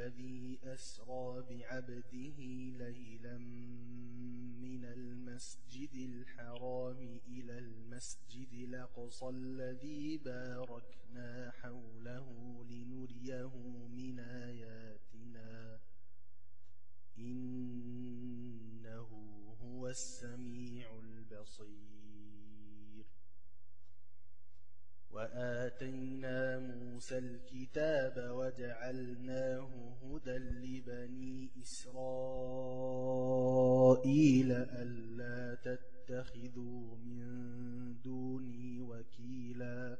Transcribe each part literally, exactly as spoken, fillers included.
الذي أسرى بعبده ليلا من المسجد الحرام إلى المسجد الأقصى الذي باركنا حوله لنريه من آياتنا إنه هو السميع البصير. وآتينا موسى الكتاب وجعلناه هدى لبني إسرائيل ألا تتخذوا من دوني وكيلا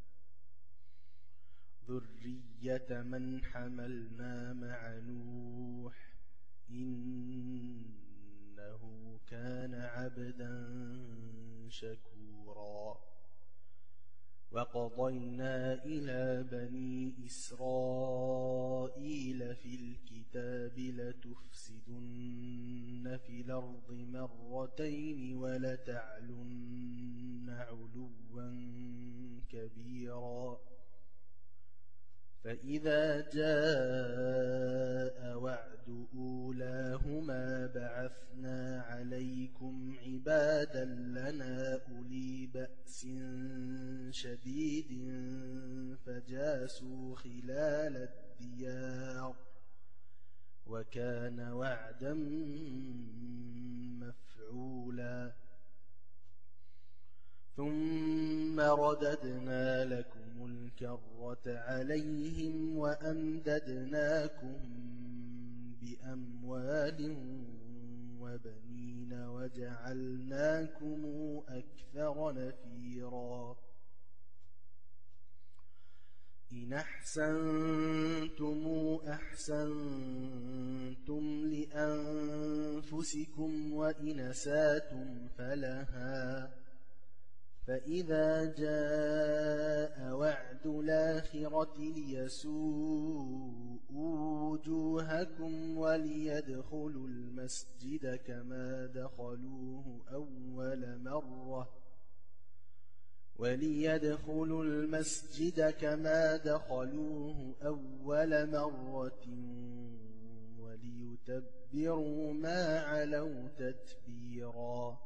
ذرية من حملنا مع نوح إنه كان عبدا شكورا. وقضينا إلى بني إسرائيل في الكتاب لتفسدن في الأرض مرتين ولتعلن علوا كبيرا. فإذا جاء وعد أولاهما بعثنا عليكم عبادا لنا أولي بأس شديد فجاسوا خلال الديار وكان وعدا مفعولا. ثم رددنا لكم الكرة عليهم وأمددناكم بأموال وبنين وجعلناكم أكثر نفيرا. إن أحسنتم أحسنتم لأنفسكم وإن أسأتم فلها. فإذا جاء وعد الآخرة ليسوءوا وجوهكم وليدخلوا المسجد كما دخلوه أول مرة وليدخلوا المسجد كما دخلوه أول مرة وليتبروا ما علوا تتبيرا.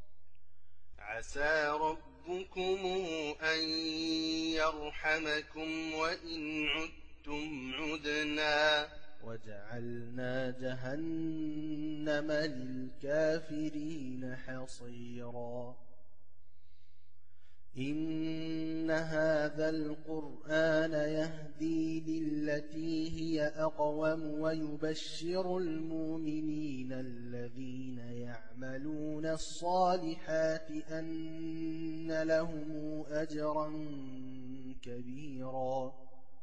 عسى ربكم أن يرحمكم وإن عدتم عدنا وجعلنا جهنم للكافرين حصيرا. إن هذا القرآن يهدي للتي هي أقوم ويبشر المؤمنين الذين يعملون الصالحات أن لهم أجرا كبيرا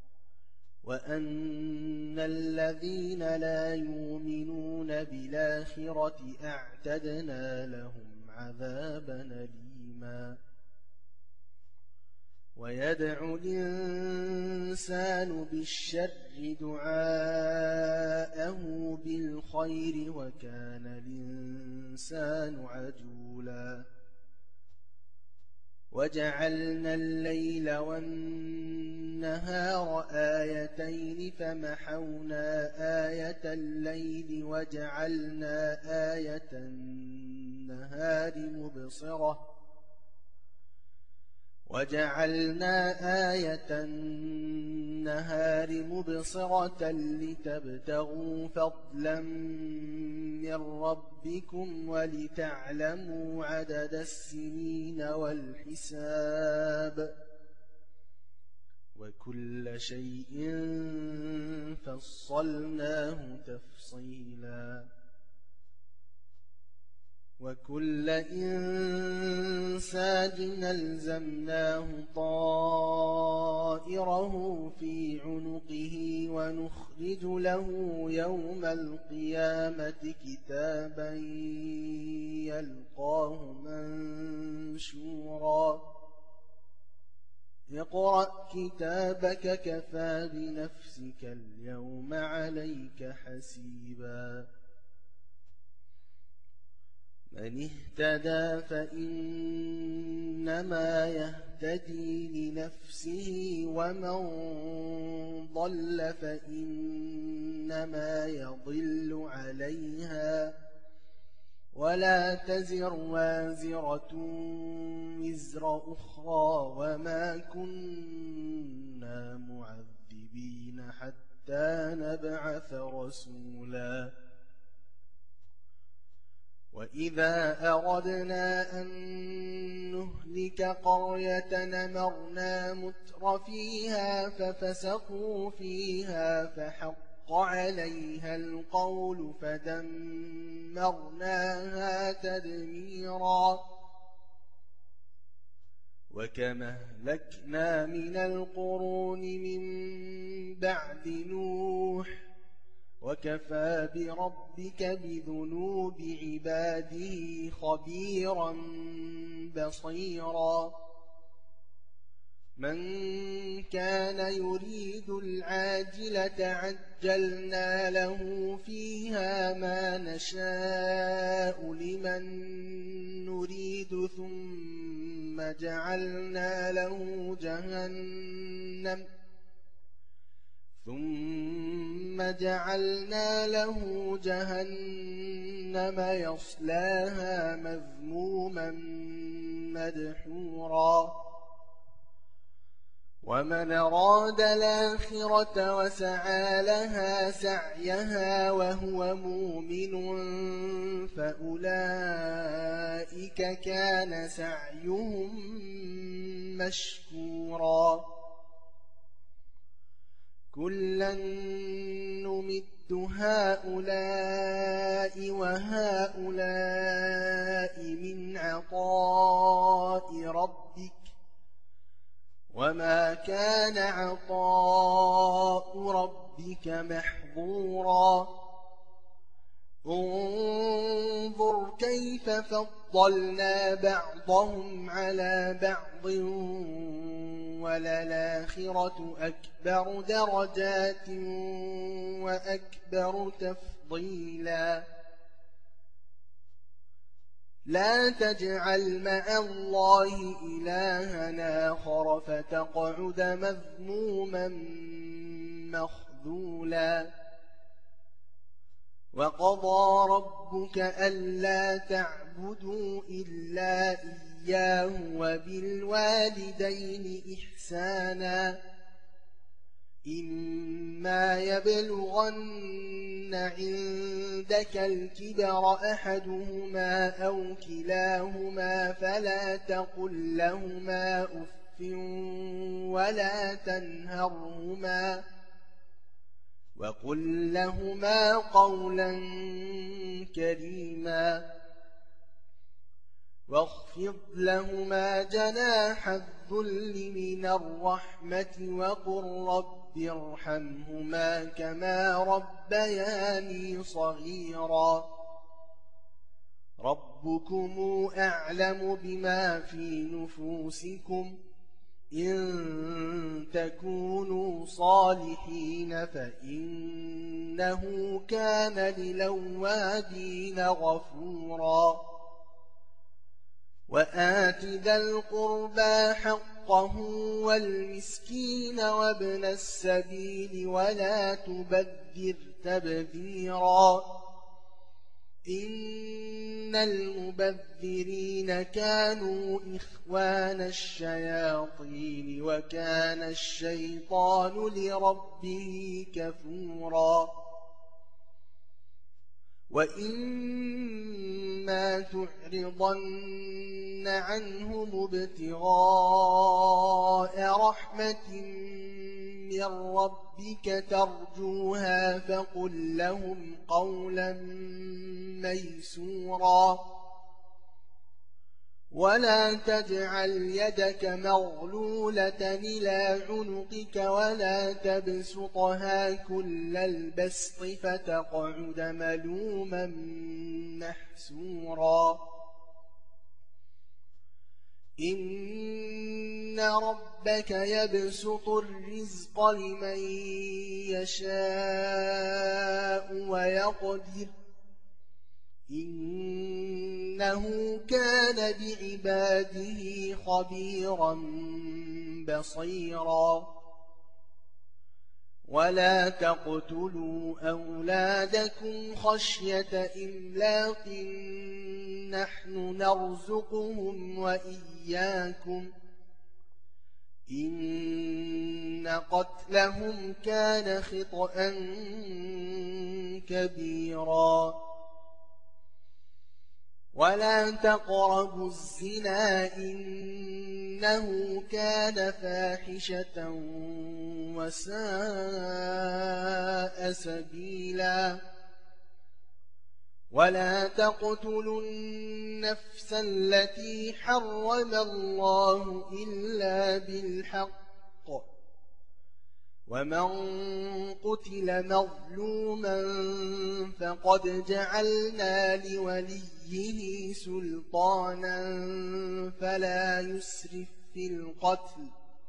وأن الذين لا يؤمنون بالآخرة أعتدنا لهم عذابا أليما. ويدعو الإنسان بالشر دعاءه بالخير وكان الإنسان عجولا. وجعلنا الليل والنهار آيتين فمحونا آية الليل وجعلنا آية النهار مبصرة وجعلنا آية النهار مبصرة لتبتغوا فضلا من ربكم ولتعلموا عدد السنين والحساب وكل شيء فصلناه تفصيلا. وكل إنسان ألزمناه طائره في عنقه ونخرج له يوم القيامة كتابا يلقاه منشورا. اقرأ كتابك كفى بنفسك اليوم عليك حسيبا. من اهتدى فإنما يهتدي لنفسه ومن ضل فإنما يضل عليها ولا تزر وازرة وزر أخرى وما كنا معذبين حتى نبعث رسولا وإذا أردنا أن نهلك قرية نمرنا متر فيها ففسقوا فيها فحق عليها القول فدمرناها تدميرا وكما أهلكنا من القرون من بعد نوح وكفى بربك بذنوب عباده خبيرا بصيرا من كان يريد العاجلة عجلنا له فيها ما نشاء لمن نريد ثم جعلنا له جهنم ثم جعلنا له جهنم يصلاها مذموما مدحورا ومن أراد الآخرة وسعى لها سعيها وهو مؤمن فأولئك كان سعيهم مشكورا كلا نمد هؤلاء وهؤلاء من عطاء ربك وما كان عطاء ربك محظورا انظر كيف فضلنا بعضهم على بعض وللآخرة أكبر درجات وأكبر تفضيلا لا تجعل مع الله إلها آخر فتقعد مذموما مخذولا وقضى ربك ألا تعبدوا إلا إياه وبالوالدين إحسانا إما يبلغن عندك الكبر أحدهما أو كلاهما فلا تقل لهما أف ولا تنهرهما وقل لهما قولا كريما واخفض لهما جناح الذل من الرحمة وقل رب ارحمهما كما ربياني صغيرا ربكم أعلم بما في نفوسكم إن تكونوا صالحين فإنه كان للأوابين غفورا وآت ذا القربى حقه والمسكين وابن السبيل ولا تبذر تبذيرا إن المبذرين كانوا إخوان الشياطين وكان الشيطان لربه كفورا وإما تعرضن عنهم ابتغاء رحمة من ربك ترجوها فقل لهم قولا ميسورا ولا تجعل يدك مغلولة إلى عنقك ولا تبسطها كل البسط فتقعد ملوما محسورا إن ربك يبسط الرزق لمن يشاء ويقدر إنه كان بعباده خبيرا بصيرا ولا تقتلوا أولادكم خشية إملاق نحن نرزقهم وإياكم إن قتلهم كان خطأ كبيرا ولا تقربوا الزنا إنه كان فاحشة وساء سبيلا ولا تقتلوا النفس التي حرم الله إلا بالحق ومن قتل مظلوما فقد جعلنا لوليه سلطانا فلا يسرف في القتل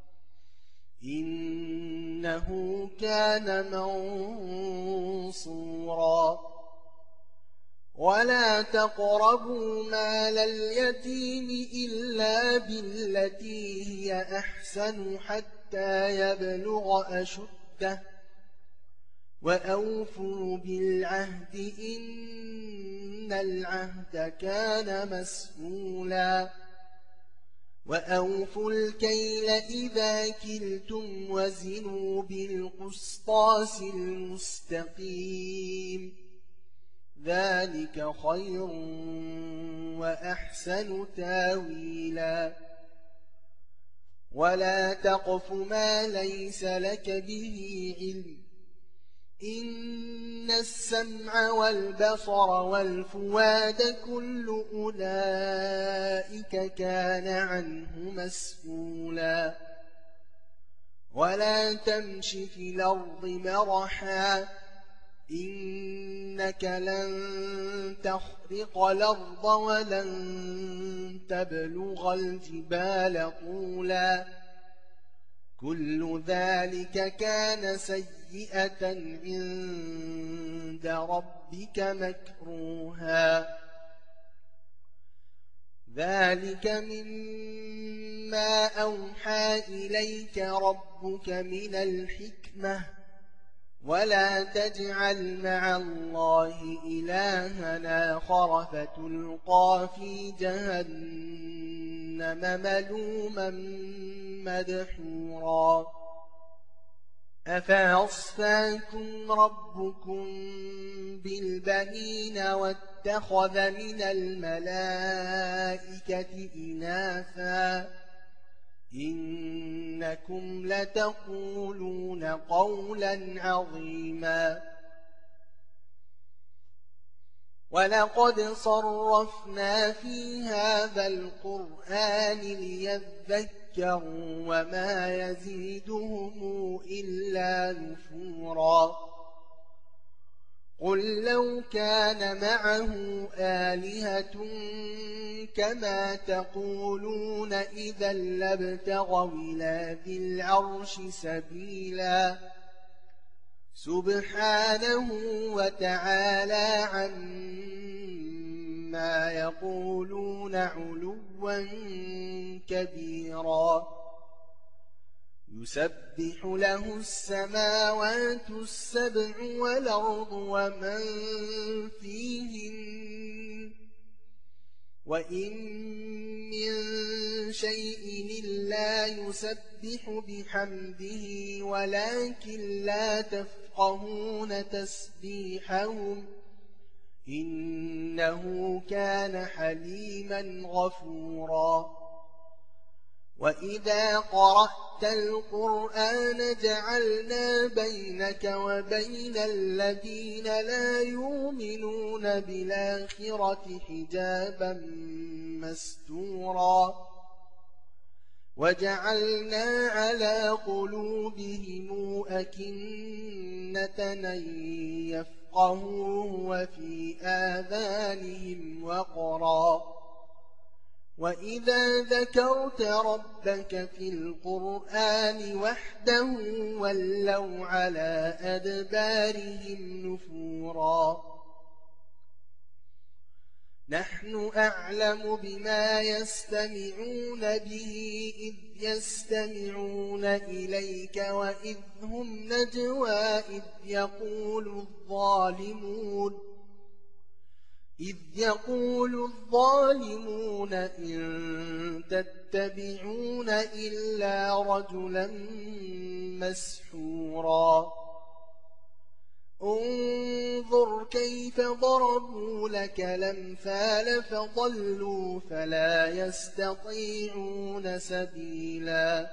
إنه كان منصورا ولا تقربوا مال اليتيم إلا بالتي هي أحسن حتى يبلغ أشده وأوفوا بالعهد إن العهد كان مسؤولا وأوفوا الكيل إذا كلتم وزنوا بالقسطاس المستقيم ذلك خير وأحسن تاويلا ولا تقف ما ليس لك به علم إن السمع والبصر والفؤاد كل أولئك كان عنه مسؤولا ولا تمش في الأرض مرحا إنك لن تخرق الأرض ولن تبلغ الجبال طولا كل ذلك كان سيئة عند ربك مكروها ذلك مما أوحى إليك ربك من الحكمة ولا تجعل مع الله إلها آخر فتلقى في جهنم ملوما مدحورا أفأصفاكم ربكم بالبنين واتخذ من الملائكة إناثا إنكم لتقولون قولا عظيما ولقد صرفنا في هذا القرآن ليذكروا وما يزيدهم إلا نفورا قل لو كان معه آلهة كما تقولون إذا لابتغوا إلى ذي العرش سبيلا سبحانه وتعالى عما يقولون علوا كبيرا يسبح له السماوات السبع والأرض ومن فيهن وإن من شيء إلا يسبح بحمده ولكن لا تفقهون تسبيحهم إنه كان حليما غفورا وإذا قرأت القرآن جعلنا بينك وبين الذين لا يؤمنون بالآخرة حجابا مستورا وجعلنا على قلوبهم أكنة أن يفقهوه وفي آذانهم وقرا وإذا ذكرت ربك في القرآن وحده ولوا على أدبارهم نفورا نحن أعلم بما يستمعون به إذ يستمعون إليك وإذ هم نجوى إذ يقول الظالمون إذ يقول الظالمون إن تتبعون إلا رجلا مسحورا انظر كيف ضربوا لك الأمثال فضلوا فلا يستطيعون سبيلا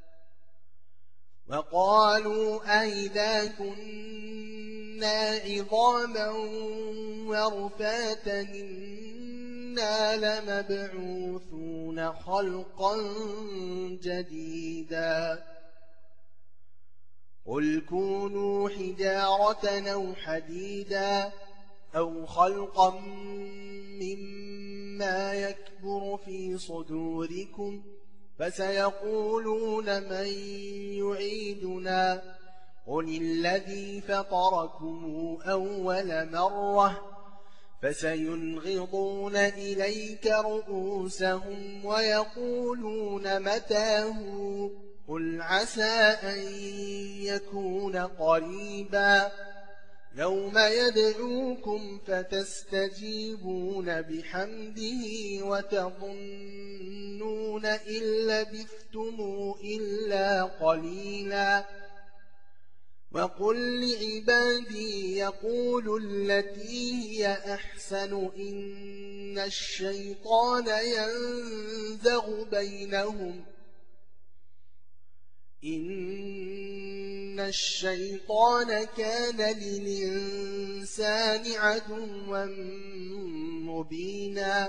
وقالوا أئذا كنا عظاما ورفاتا إنا لمبعوثون خلقا جديدا قل كونوا حجارة أو حديدا أو خلقا مما يكبر في صدوركم فسيقولون من يعيدنا قل الذي فطركم أول مرة فسينغضون إليك رؤوسهم ويقولون متاه قل عسى أن يكون قريبا يوم يدعوكم فتستجيبون بحمده وتظنون إن لبثتم إلا قليلا وقل لعبادي يقولوا التي هي أحسن إن الشيطان ينزغ بينهم إن الشيطان كان للإنسان عدوا مبينا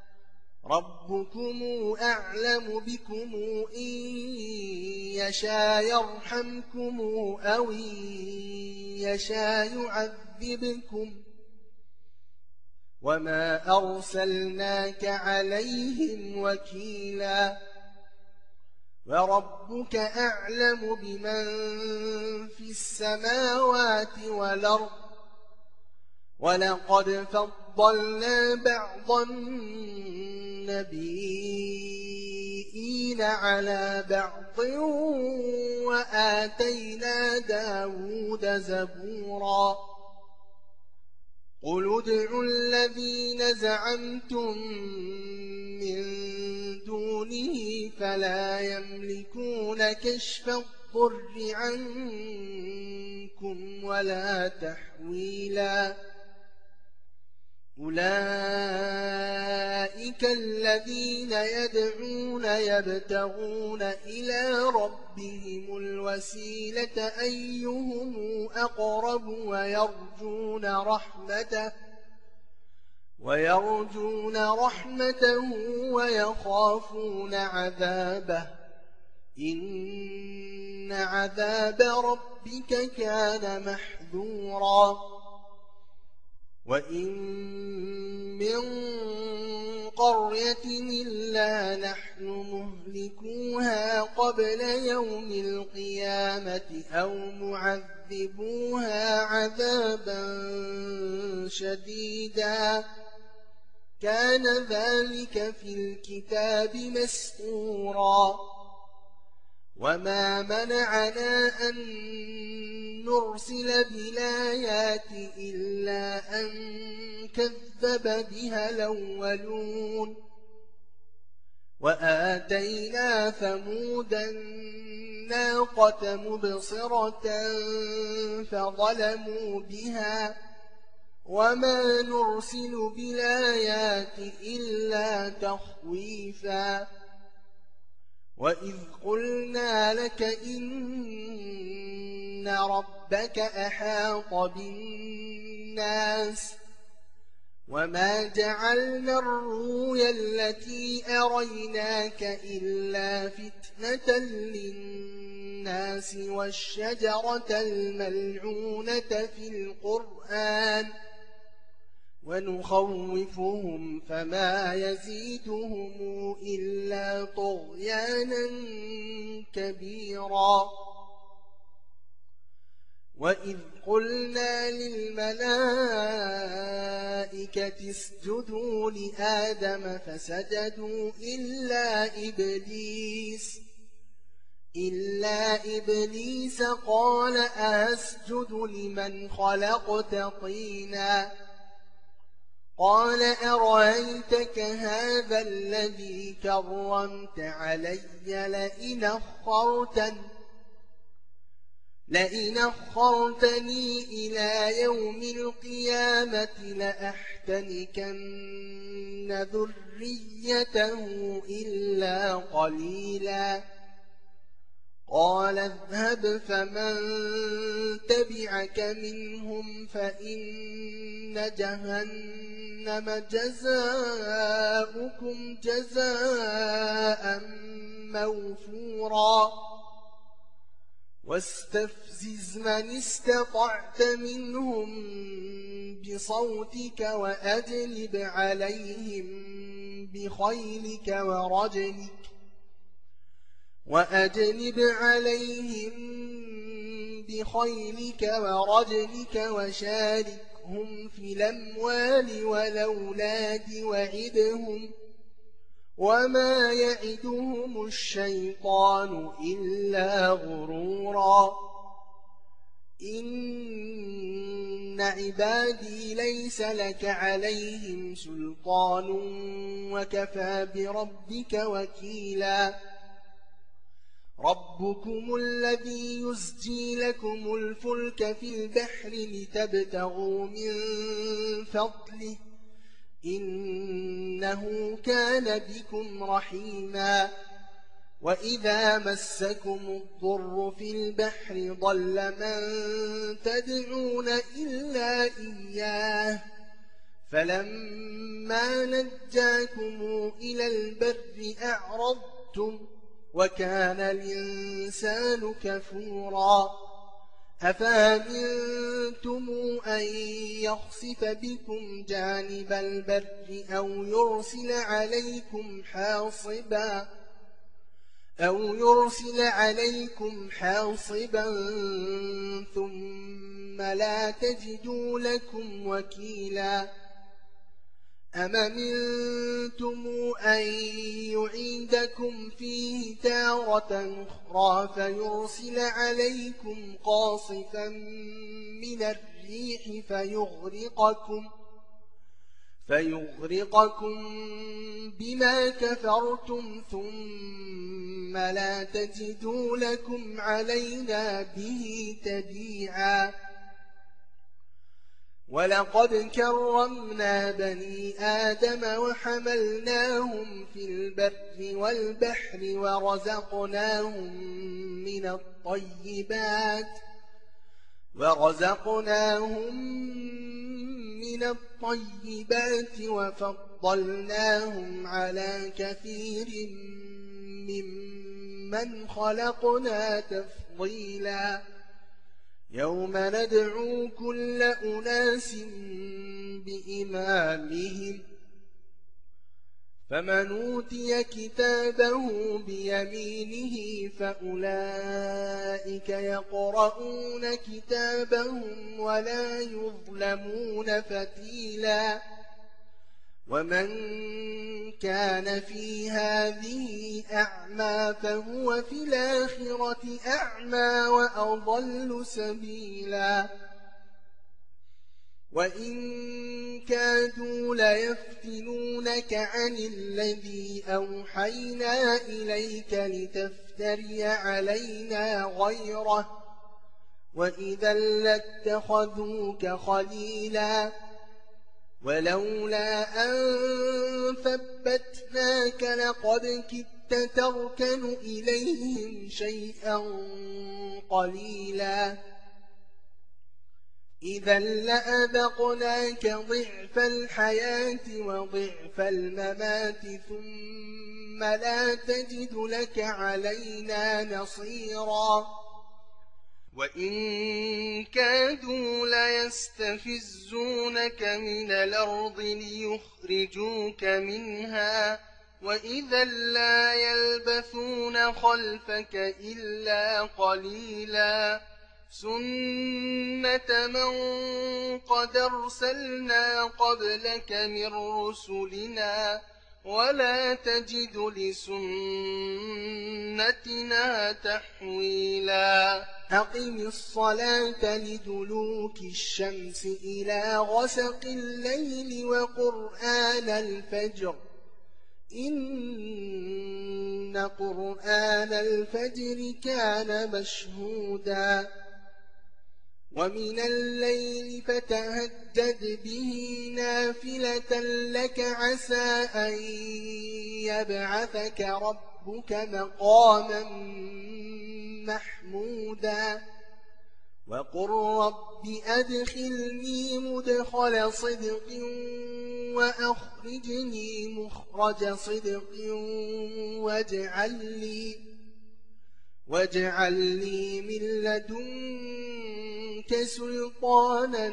ربكم أعلم بكم إن يشاء يرحمكم أو إن يشاء يعذبكم وما أرسلناك عليهم وكيلا وربك أعلم بمن في السماوات والأرض ولقد فضلنا بعض النبيين على بعض وآتينا داود زبورا قل ادعوا الذين زعمتم من دونه فلا يملكون كشف الضر عنكم ولا تحويلا أولئك الذين يدعون يبتغون إلى ربهم الوسيلة أيهم أقرب ويرجون رحمته ويرجون رحمته ويخافون عذابه إن عذاب ربك كان محذورا وإن من قرية إلا نحن مهلكوها قبل يوم القيامة أو معذبوها عذابا شديدا كان ذلك في الكتاب مسطورا وما منعنا أن نرسل بالآيات إلا أن كذب بها الأولون وآتينا ثمود الناقة مبصرة فظلموا بها وما نرسل بالآيات إلا تخويفا وإذ قلنا لك إن ربك أحاط بالناس وما جعلنا الرؤيا التي أريناك إلا فتنة للناس والشجرة الملعونة في القرآن ونخوفهم فما يزيدهم إلا طغيانا كبيرا وإذ قلنا للملائكة اسجدوا لآدم فسجدوا إلا إبليس إلا إبليس قال أسجد لمن خلقت طينا قال أرأيتك هذا الذي كرمت علي لئن أخرتني لئن أخرتني إلى يوم القيامة لأحتنكن ذريته إلا قليلا قال اذهب فمن تبعك منهم فإن جهنم جزاؤكم جزاء موفورا واستفزز من استطعت منهم بصوتك وأجلب عليهم بخيلك ورجلك وأجلب عليهم بخيلك ورجلك وشاركهم في الأموال والأولاد وعدهم وما يعدهم الشيطان إلا غرورا إن عبادي ليس لك عليهم سلطان وكفى بربك وكيلا ربكم الذي يزجي لكم الفلك في البحر لتبتغوا من فضله إنه كان بكم رحيما وإذا مسكم الضر في البحر ضل من تدعون إلا إياه فلما نجاكم إلى البر أعرضتم وكان الإنسان كفورا أفأمنتم أن يخسف بكم جانب البر أو يرسل عليكم حاصبا أو يرسل عليكم حاصبا ثم لا تجدوا لكم وكيلا أم أمنتم أن يعيدكم فيه تارة أخرى فيرسل عليكم قاصفا من الريح فيغرقكم فيغرقكم بما كفرتم ثم لا تجدوا لكم علينا به تبيعا ولقد كرمنا بني آدم وحملناهم في البر والبحر ورزقناهم من الطيبات ورزقناهم من الطيبات وفضلناهم على كثير ممن خلقنا تفضيلا يوم ندعو كل أناس بإمامهم فمن أوتي كتابه بيمينه فأولئك يقرؤون كتابهم ولا يظلمون فتيلا ومن كان في هذه أعمى فهو في الآخرة أعمى وأضل سبيلا وإن كادوا ليفتنونك عن الذي أوحينا إليك لتفتري علينا غيره وإذا لاتخذوك خليلا ولولا أن ثبتناك لقد كدت تركن إليهم شيئا قليلا إذا لأذقناك ضعف الحياة وضعف الممات ثم لا تجد لك علينا نصيرا وإن كادوا ليستفزونك من الأرض ليخرجوك منها وإذا لا يلبثون خلفك إلا قليلا سنة من قد أرسلنا قبلك من رسلنا ولا تجد لسنتنا تحويلا أقم الصلاة لدلوك الشمس إلى غسق الليل وقرآن الفجر إن قرآن الفجر كان مشهودا ومن الليل فتهجد به نافلة لك عسى أن يبعثك ربك مقاما محمودا وقل رب أدخلني مدخل صدق وأخرجني مخرج صدق واجعل لي, واجعل لي من لدنك سلطانا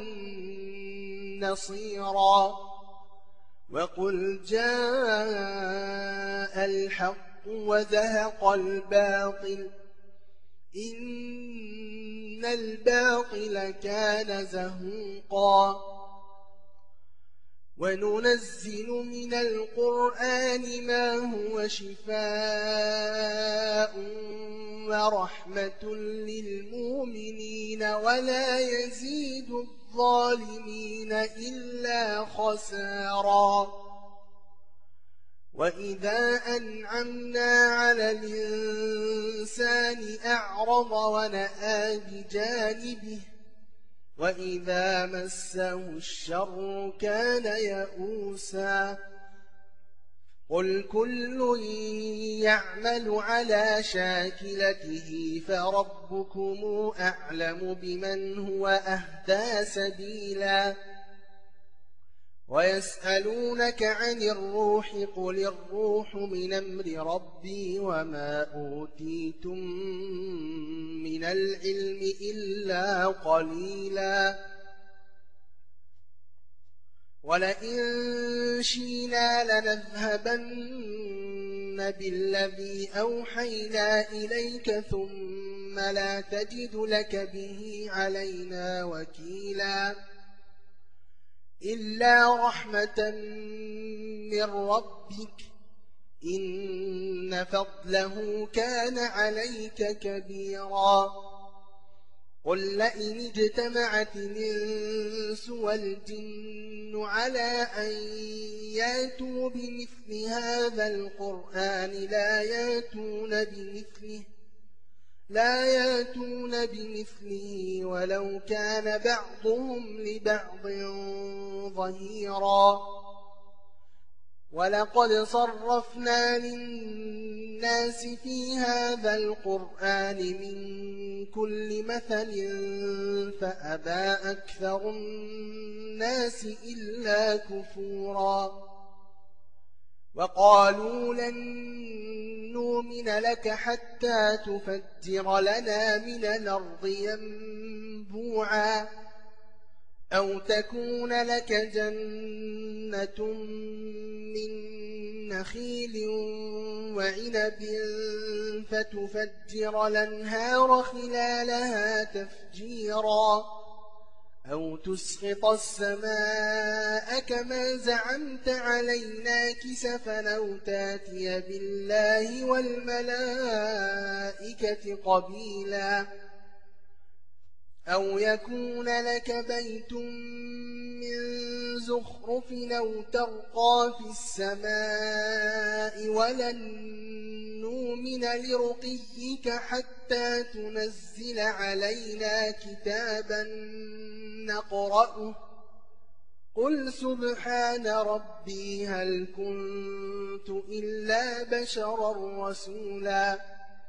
نصيرا وقل جاء الحق وزهق الباطل إن الباطل كان زهوقا وننزل من القرآن ما هو شفاء ورحمة للمؤمنين ولا يزيد الظالمين إلا خسارا وإذا أنعمنا على الإنسان أعرض ونأى بجانبه وإذا مسه الشر كان يئوسا قل كل يعمل على شاكلته فربكم أعلم بمن هو أهدى سبيلا ويسألونك عن الروح قل الروح من أمر ربي وما أوتيتم من العلم إلا قليلا ولئن شئنا لنذهبن بالذي أوحينا إليك ثم لا تجد لك به علينا وكيلا إلا رحمة من ربك إن فضله كان عليك كبيرا قل لئن اجتمعت الإنس والجن على أن ياتوا بمثل هذا القرآن لا ياتون بمثله لا ياتون بمثله ولو كان بعضهم لبعض ظهيرا ولقد صرفنا للناس في هذا القرآن من كل مثل فأبى أكثر الناس إلا كفورا وقالوا لن نؤمن لك حتى تفجر لنا من الأرض ينبوعا أو تكون لك جنة من نخيل وعنب فتفجر الأنهار خلالها تفجيرا أو تسقط السماء كما زعمت علينا كسفا أو تاتي بالله والملائكة قبيلا أو يكون لك بيت من زخرف أو ترقى في السماء ولن نؤمن لرقيك حتى تنزل علينا كتابا نقرأه قل سبحان ربي هل كنت إلا بشرا رسولا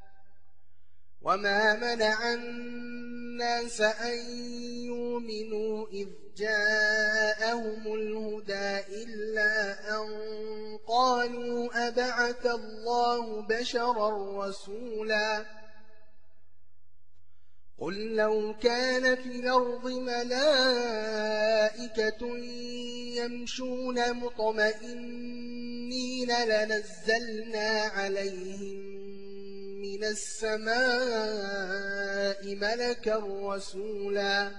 وما منع الناس أن يؤمنوا إذ جاءهم الهدى إلا أن قالوا أبعث الله بشرا رسولا قل لو كان في الأرض ملائكة يمشون مطمئنين لنزلنا عليهم من من السماء ملكا رسولا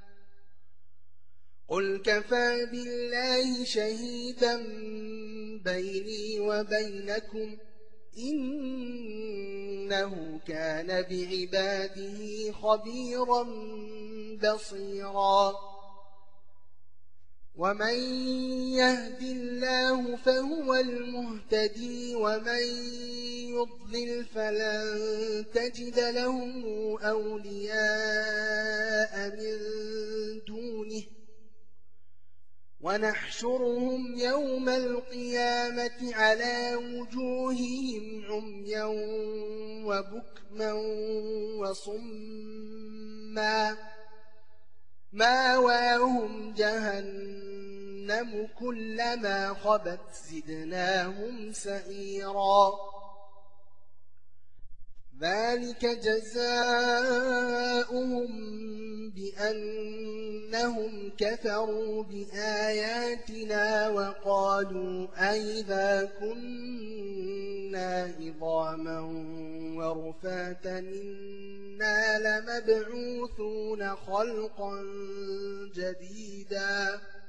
قل كفى بالله شهيدا بيني وبينكم إنه كان بعباده خبيرا بصيرا ومن يهد الله فهو المهتدي ومن يضلل فلن تجد لهم أولياء من دونه ونحشرهم يوم القيامة على وجوههم عميا وبكما وصما ماواهم جهنم كلما خبت زدناهم سعيرا ذلك جزاؤهم بأنهم كفروا بآياتنا وقالوا أئذا كنا عظاما ورفاتا إنا لمبعوثون خلقا جديدا